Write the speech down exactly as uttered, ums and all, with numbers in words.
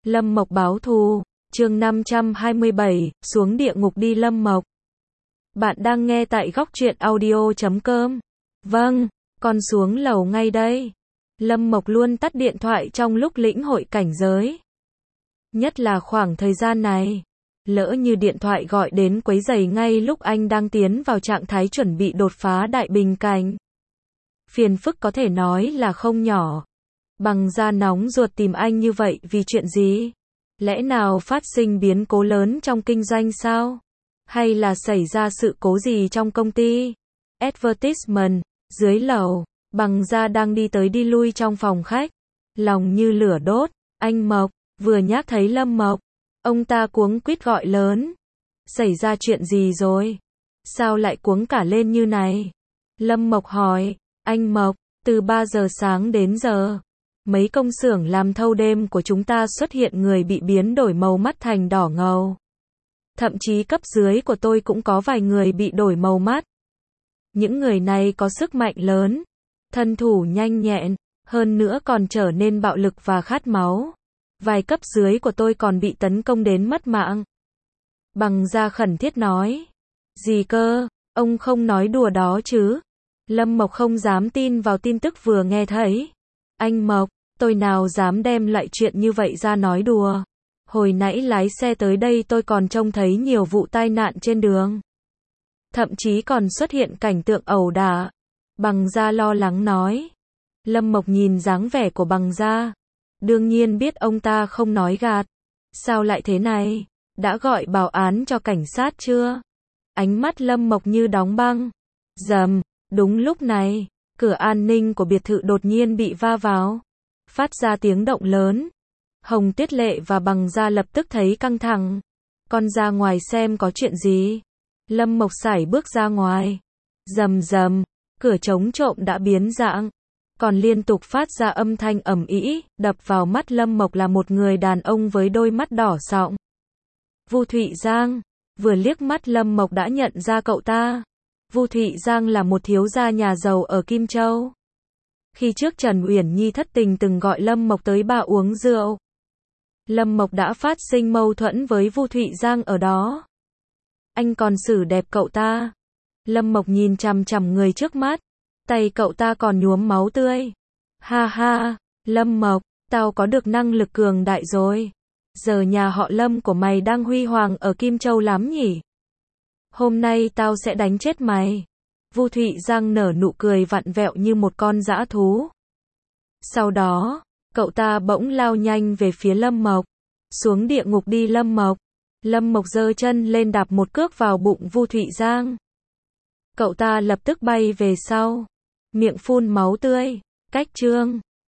Lâm Mộc báo thù, chương năm trăm hai mươi bảy, xuống địa ngục đi Lâm Mộc. Bạn đang nghe tại góc truyện audio chấm com. Vâng, con xuống lầu ngay đây. Lâm Mộc luôn tắt điện thoại trong lúc lĩnh hội cảnh giới. Nhất là khoảng thời gian này. Lỡ như điện thoại gọi đến quấy rầy ngay lúc anh đang tiến vào trạng thái chuẩn bị đột phá đại bình cảnh. Phiền phức có thể nói là không nhỏ. Bằng da nóng ruột tìm anh như vậy vì chuyện gì? Lẽ nào phát sinh biến cố lớn trong kinh doanh sao? Hay là xảy ra sự cố gì trong công ty? Advertisement, dưới lầu, Bằng da đang đi tới đi lui trong phòng khách. Lòng như lửa đốt, anh Mộc, vừa nhắc thấy Lâm Mộc. Ông ta cuống quýt gọi lớn. Xảy ra chuyện gì rồi? Sao lại cuống cả lên như này? Lâm Mộc hỏi, anh Mộc, từ ba giờ sáng đến giờ. Mấy công xưởng làm thâu đêm của chúng ta xuất hiện người bị biến đổi màu mắt thành đỏ ngầu. Thậm chí cấp dưới của tôi cũng có vài người bị đổi màu mắt. Những người này có sức mạnh lớn, thân thủ nhanh nhẹn, hơn nữa còn trở nên bạo lực và khát máu. Vài cấp dưới của tôi còn bị tấn công đến mất mạng. Bằng da khẩn thiết nói. Gì cơ, ông không nói đùa đó chứ? Lâm Mộc không dám tin vào tin tức vừa nghe thấy. Anh Mộc, tôi nào dám đem lại chuyện như vậy ra nói đùa. Hồi nãy lái xe tới đây tôi còn trông thấy nhiều vụ tai nạn trên đường. Thậm chí còn xuất hiện cảnh tượng ẩu đả. Bằng da lo lắng nói. Lâm Mộc nhìn dáng vẻ của bằng da. Đương nhiên biết ông ta không nói gạt. Sao lại thế này? Đã gọi bảo án cho cảnh sát chưa? Ánh mắt Lâm Mộc như đóng băng. Rầm, đúng lúc này, cửa an ninh của biệt thự đột nhiên bị va vào. Phát ra tiếng động lớn. Hồng Tuyết Lệ và Bằng da lập tức thấy căng thẳng. Con ra ngoài xem có chuyện gì. Lâm Mộc sải bước ra ngoài. Rầm rầm, cửa chống trộm đã biến dạng. Còn liên tục phát ra âm thanh ầm ĩ, đập vào mắt Lâm Mộc là một người đàn ông với đôi mắt đỏ sọng. Vu Thụy Giang, vừa liếc mắt Lâm Mộc đã nhận ra cậu ta. Vu Thụy Giang là một thiếu gia nhà giàu ở Kim Châu. Khi trước Trần Uyển Nhi thất tình từng gọi Lâm Mộc tới ba uống rượu. Lâm Mộc đã phát sinh mâu thuẫn với Vu Thụy Giang ở đó. Anh còn xử đẹp cậu ta. Lâm Mộc nhìn chằm chằm người trước mắt. Tay cậu ta còn nhuốm máu tươi. Ha ha, Lâm Mộc, tao có được năng lực cường đại rồi. Giờ nhà họ Lâm của mày đang huy hoàng ở Kim Châu lắm nhỉ? Hôm nay tao sẽ đánh chết mày. Vu Thụy Giang nở nụ cười vặn vẹo như một con dã thú. Sau đó, cậu ta bỗng lao nhanh về phía Lâm Mộc. Xuống địa ngục đi Lâm Mộc. Lâm Mộc giơ chân lên đạp một cước vào bụng Vu Thụy Giang. Cậu ta lập tức bay về sau. Miệng phun máu tươi. Cách chương